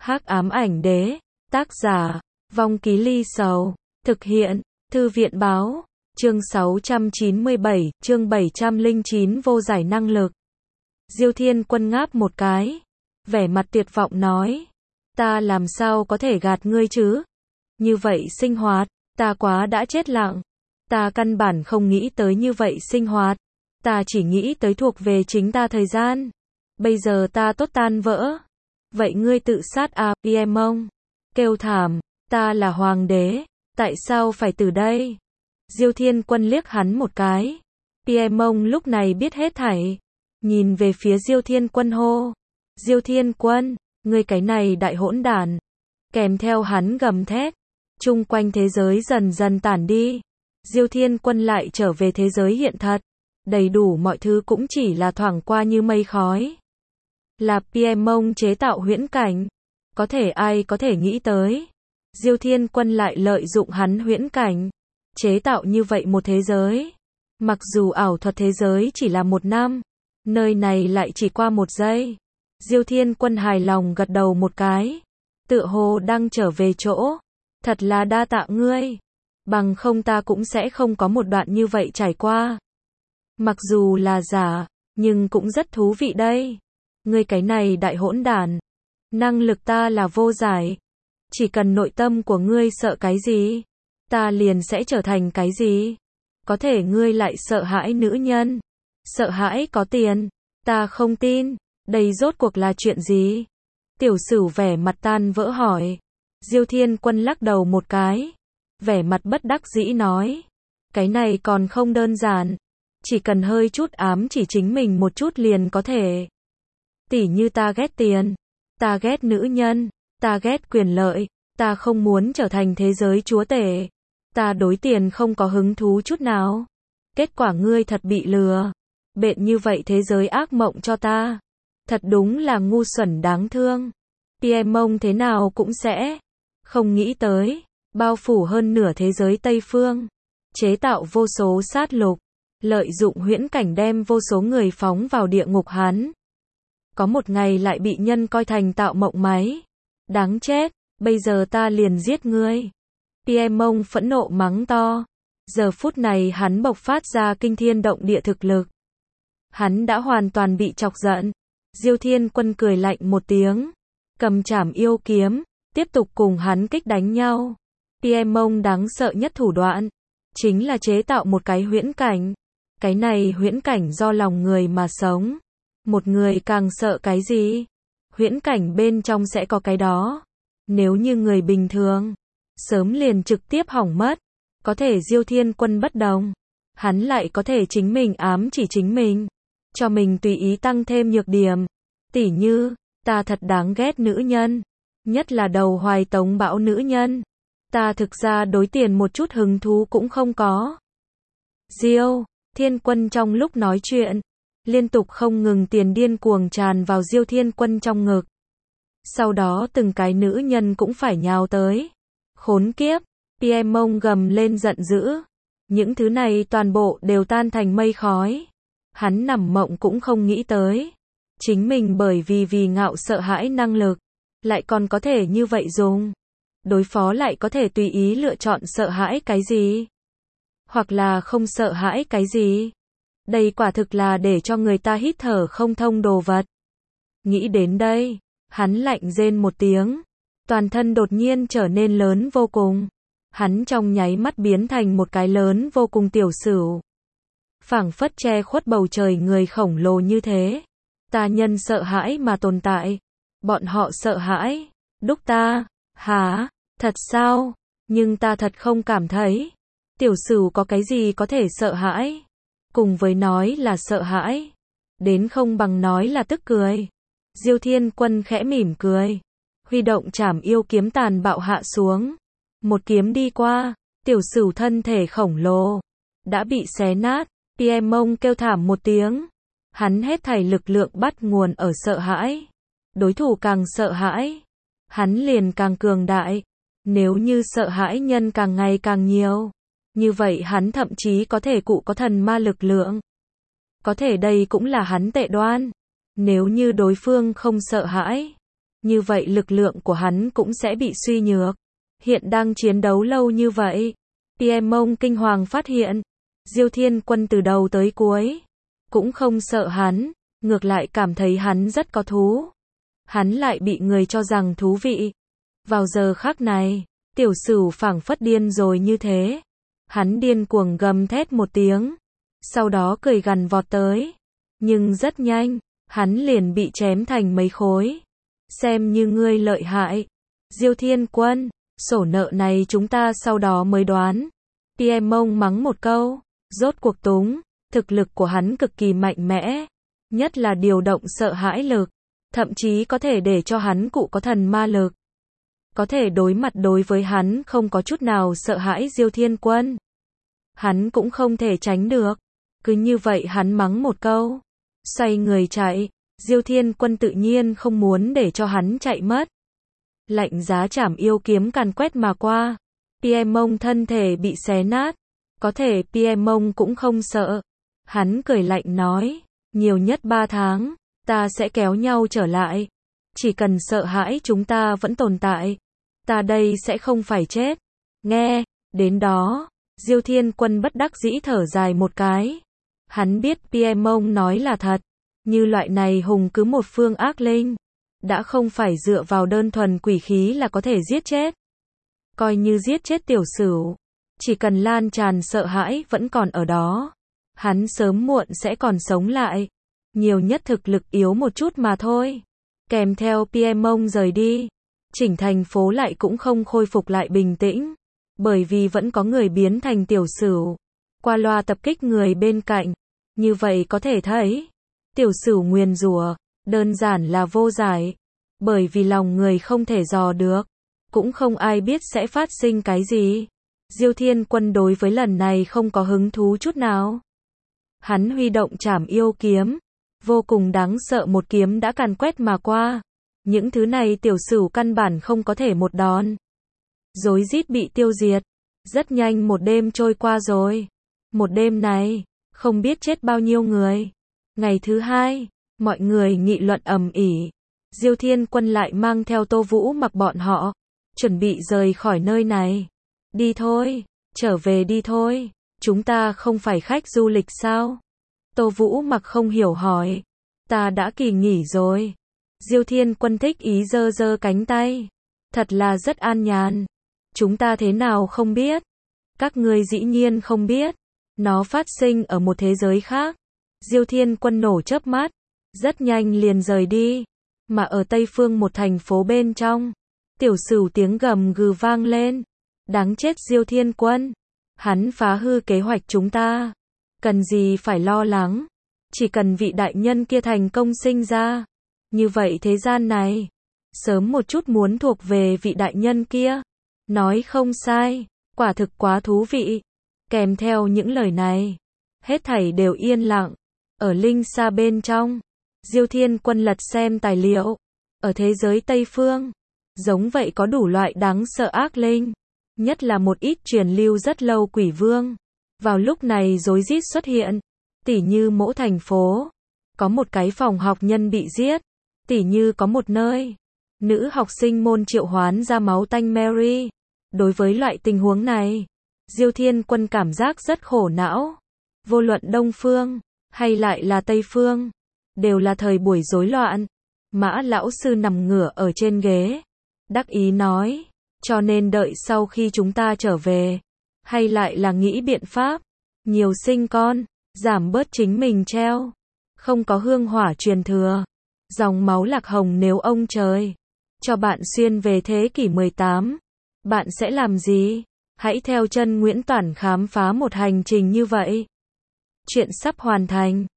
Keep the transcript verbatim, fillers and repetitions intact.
Hắc ám ảnh đế, tác giả, Vong Ký Ly Sầu, thực hiện, Thư viện báo, chương sáu trăm chín mươi bảy, chương bảy trăm lẻ chín vô giải năng lực. Diêu Thiên Quân ngáp một cái, vẻ mặt tuyệt vọng nói, ta làm sao có thể gạt ngươi chứ? Như vậy sinh hoạt, ta quá đã chết lặng. Ta căn bản không nghĩ tới như vậy sinh hoạt, ta chỉ nghĩ tới thuộc về chính ta thời gian. Bây giờ ta tốt tan vỡ. Vậy ngươi tự sát à, Piemong? Kêu thảm, ta là hoàng đế, tại sao phải từ đây? Diêu Thiên Quân liếc hắn một cái. Piemong lúc này biết hết thảy, nhìn về phía Diêu Thiên Quân hô, Diêu Thiên Quân, ngươi cái này đại hỗn đản. Kèm theo hắn gầm thét, chung quanh thế giới dần dần tản đi. Diêu Thiên Quân lại trở về thế giới hiện thật, đầy đủ mọi thứ cũng chỉ là thoảng qua như mây khói. Là Piemong chế tạo huyễn cảnh, có thể ai có thể nghĩ tới. Diêu Thiên Quân lại lợi dụng hắn huyễn cảnh, chế tạo như vậy một thế giới. Mặc dù ảo thuật thế giới chỉ là một năm, nơi này lại chỉ qua một giây. Diêu Thiên Quân hài lòng gật đầu một cái, tựa hồ đang trở về chỗ. Thật là đa tạ ngươi, bằng không ta cũng sẽ không có một đoạn như vậy trải qua. Mặc dù là giả, nhưng cũng rất thú vị đây. Ngươi cái này đại hỗn đản, năng lực ta là vô giải. Chỉ cần nội tâm của ngươi sợ cái gì, ta liền sẽ trở thành cái gì. Có thể ngươi lại sợ hãi nữ nhân, sợ hãi có tiền, ta không tin. Đây rốt cuộc là chuyện gì? Tiểu Sửu vẻ mặt tan vỡ hỏi. Diêu Thiên Quân lắc đầu một cái, vẻ mặt bất đắc dĩ nói, cái này còn không đơn giản, chỉ cần hơi chút ám chỉ chính mình một chút liền có thể. Tỉ như ta ghét tiền, ta ghét nữ nhân, ta ghét quyền lợi, ta không muốn trở thành thế giới chúa tể, ta đối tiền không có hứng thú chút nào. Kết quả ngươi thật bị lừa, bện như vậy thế giới ác mộng cho ta. Thật đúng là ngu xuẩn đáng thương. Piemong thế nào cũng sẽ không nghĩ tới, bao phủ hơn nửa thế giới Tây Phương, chế tạo vô số sát lục, lợi dụng huyễn cảnh đem vô số người phóng vào địa ngục hắn. Có một ngày lại bị nhân coi thành tạo mộng máy. Đáng chết, bây giờ ta liền giết ngươi. Piemong phẫn nộ mắng to. Giờ phút này hắn bộc phát ra kinh thiên động địa thực lực. Hắn đã hoàn toàn bị chọc giận. Diêu Thiên Quân cười lạnh một tiếng, cầm trảm yêu kiếm, tiếp tục cùng hắn kích đánh nhau. Piemong đáng sợ nhất thủ đoạn, chính là chế tạo một cái huyễn cảnh. Cái này huyễn cảnh do lòng người mà sống. Một người càng sợ cái gì, huyễn cảnh bên trong sẽ có cái đó. Nếu như người bình thường, sớm liền trực tiếp hỏng mất. Có thể Diêu Thiên Quân bất đồng, hắn lại có thể chính mình ám chỉ chính mình, cho mình tùy ý tăng thêm nhược điểm. Tỉ như, ta thật đáng ghét nữ nhân, nhất là đầu hoài tống bão nữ nhân. Ta thực ra đối tiền một chút hứng thú cũng không có. Diêu Thiên Quân trong lúc nói chuyện, liên tục không ngừng tiền điên cuồng tràn vào Diêu Thiên Quân trong ngực. Sau đó từng cái nữ nhân cũng phải nhào tới. Khốn kiếp, Piemong gầm lên giận dữ. Những thứ này toàn bộ đều tan thành mây khói. Hắn nằm mộng cũng không nghĩ tới. Chính mình bởi vì vì ngạo sợ hãi năng lực, lại còn có thể như vậy dùng. Đối phó lại có thể tùy ý lựa chọn sợ hãi cái gì, hoặc là không sợ hãi cái gì. Đây quả thực là để cho người ta hít thở không thông đồ vật. Nghĩ đến đây, hắn lạnh rên một tiếng, toàn thân đột nhiên trở nên lớn vô cùng. Hắn trong nháy mắt biến thành một cái lớn vô cùng Tiểu Sửu, phảng phất che khuất bầu trời người khổng lồ như thế. Ta nhân sợ hãi mà tồn tại, bọn họ sợ hãi, đúc ta. Hả, thật sao? Nhưng ta thật không cảm thấy Tiểu Sửu có cái gì có thể sợ hãi. Cùng với nói là sợ hãi, đến không bằng nói là tức cười. Diêu Thiên Quân khẽ mỉm cười, huy động trảm yêu kiếm tàn bạo hạ xuống. Một kiếm đi qua, Tiểu Sửu thân thể khổng lồ đã bị xé nát. Piemong kêu thảm một tiếng. Hắn hết thảy lực lượng bắt nguồn ở sợ hãi. Đối thủ càng sợ hãi, hắn liền càng cường đại. Nếu như sợ hãi nhân càng ngày càng nhiều, như vậy hắn thậm chí có thể cụ có thần ma lực lượng. Có thể đây cũng là hắn tệ đoan. Nếu như đối phương không sợ hãi, như vậy lực lượng của hắn cũng sẽ bị suy nhược. Hiện đang chiến đấu lâu như vậy, Piemont kinh hoàng phát hiện, Diêu Thiên Quân từ đầu tới cuối cũng không sợ hắn, ngược lại cảm thấy hắn rất có thú. Hắn lại bị người cho rằng thú vị. Vào giờ khắc này, tiểu sửu phảng phất điên rồi như thế. Hắn điên cuồng gầm thét một tiếng, sau đó cười gằn vọt tới. Nhưng rất nhanh, hắn liền bị chém thành mấy khối. Xem như ngươi lợi hại, Diêu Thiên Quân, sổ nợ này chúng ta sau đó mới đoán. Piemont mắng một câu, rốt cuộc túng, thực lực của hắn cực kỳ mạnh mẽ, nhất là điều động sợ hãi lực, thậm chí có thể để cho hắn cụ có thần ma lực. Có thể đối mặt đối với hắn không có chút nào sợ hãi Diêu Thiên Quân. Hắn cũng không thể tránh được. Cứ như vậy hắn mắng một câu, xoay người chạy. Diêu Thiên Quân tự nhiên không muốn để cho hắn chạy mất. Lạnh giá chảm yêu kiếm càn quét mà qua. Piemont thân thể bị xé nát. Có thể Piemont cũng không sợ. Hắn cười lạnh nói, nhiều nhất ba tháng, ta sẽ kéo nhau trở lại. Chỉ cần sợ hãi chúng ta vẫn tồn tại, ta đây sẽ không phải chết. Nghe, đến đó, Diêu Thiên Quân bất đắc dĩ thở dài một cái. Hắn biết Piemont nói là thật. Như loại này hùng cứ một phương ác linh, đã không phải dựa vào đơn thuần quỷ khí là có thể giết chết. Coi như giết chết tiểu sửu, chỉ cần lan tràn sợ hãi vẫn còn ở đó, hắn sớm muộn sẽ còn sống lại. Nhiều nhất thực lực yếu một chút mà thôi. Kèm theo Piemont rời đi, chỉnh thành phố lại cũng không khôi phục lại bình tĩnh, bởi vì vẫn có người biến thành tiểu sửu, qua loa tập kích người bên cạnh. Như vậy có thể thấy, tiểu sửu nguyền rủa đơn giản là vô giải, bởi vì lòng người không thể dò được, cũng không ai biết sẽ phát sinh cái gì. Diêu Thiên Quân đối với lần này không có hứng thú chút nào. Hắn huy động trảm yêu kiếm, vô cùng đáng sợ một kiếm đã càn quét mà qua. Những thứ này tiểu sửu căn bản không có thể một đòn. Rối rít bị tiêu diệt. Rất nhanh một đêm trôi qua rồi. Một đêm này, không biết chết bao nhiêu người. Ngày thứ hai, mọi người nghị luận ầm ĩ. Diêu Thiên Quân lại mang theo Tô Vũ Mặc bọn họ, chuẩn bị rời khỏi nơi này. Đi thôi, trở về đi thôi, chúng ta không phải khách du lịch sao? Tô Vũ Mặc không hiểu hỏi. Ta đã kỳ nghỉ rồi. Diêu Thiên Quân thích ý giơ giơ cánh tay. Thật là rất an nhàn. Chúng ta thế nào không biết? Các ngươi dĩ nhiên không biết. Nó phát sinh ở một thế giới khác. Diêu Thiên Quân nổ chớp mắt, rất nhanh liền rời đi. Mà ở Tây Phương một thành phố bên trong, tiểu sửu tiếng gầm gừ vang lên. Đáng chết Diêu Thiên Quân. Hắn phá hư kế hoạch chúng ta. Cần gì phải lo lắng. Chỉ cần vị đại nhân kia thành công sinh ra. Như vậy thế gian này, sớm một chút muốn thuộc về vị đại nhân kia. Nói không sai, quả thực quá thú vị. Kèm theo những lời này, hết thảy đều yên lặng. Ở linh xa bên trong, Diêu Thiên Quân lật xem tài liệu. Ở thế giới Tây Phương, giống vậy có đủ loại đáng sợ ác linh. Nhất là một ít truyền lưu rất lâu quỷ vương. Vào lúc này rối rít xuất hiện. Tỉ như mỗi thành phố, có một cái phòng học nhân bị giết. Tỉ như có một nơi, nữ học sinh môn triệu hoán ra máu tanh Mary. Đối với loại tình huống này, Diêu Thiên Quân cảm giác rất khổ não. Vô luận Đông Phương, hay lại là Tây Phương, đều là thời buổi rối loạn. Mã lão sư nằm ngửa ở trên ghế, đắc ý nói, cho nên đợi sau khi chúng ta trở về, hay lại là nghĩ biện pháp, nhiều sinh con, giảm bớt chính mình treo, không có hương hỏa truyền thừa, dòng máu lạc hồng nếu ông trời cho bạn xuyên về thế kỷ mười tám, bạn sẽ làm gì? Hãy theo chân Nguyễn Toản khám phá một hành trình như vậy. Chuyện sắp hoàn thành.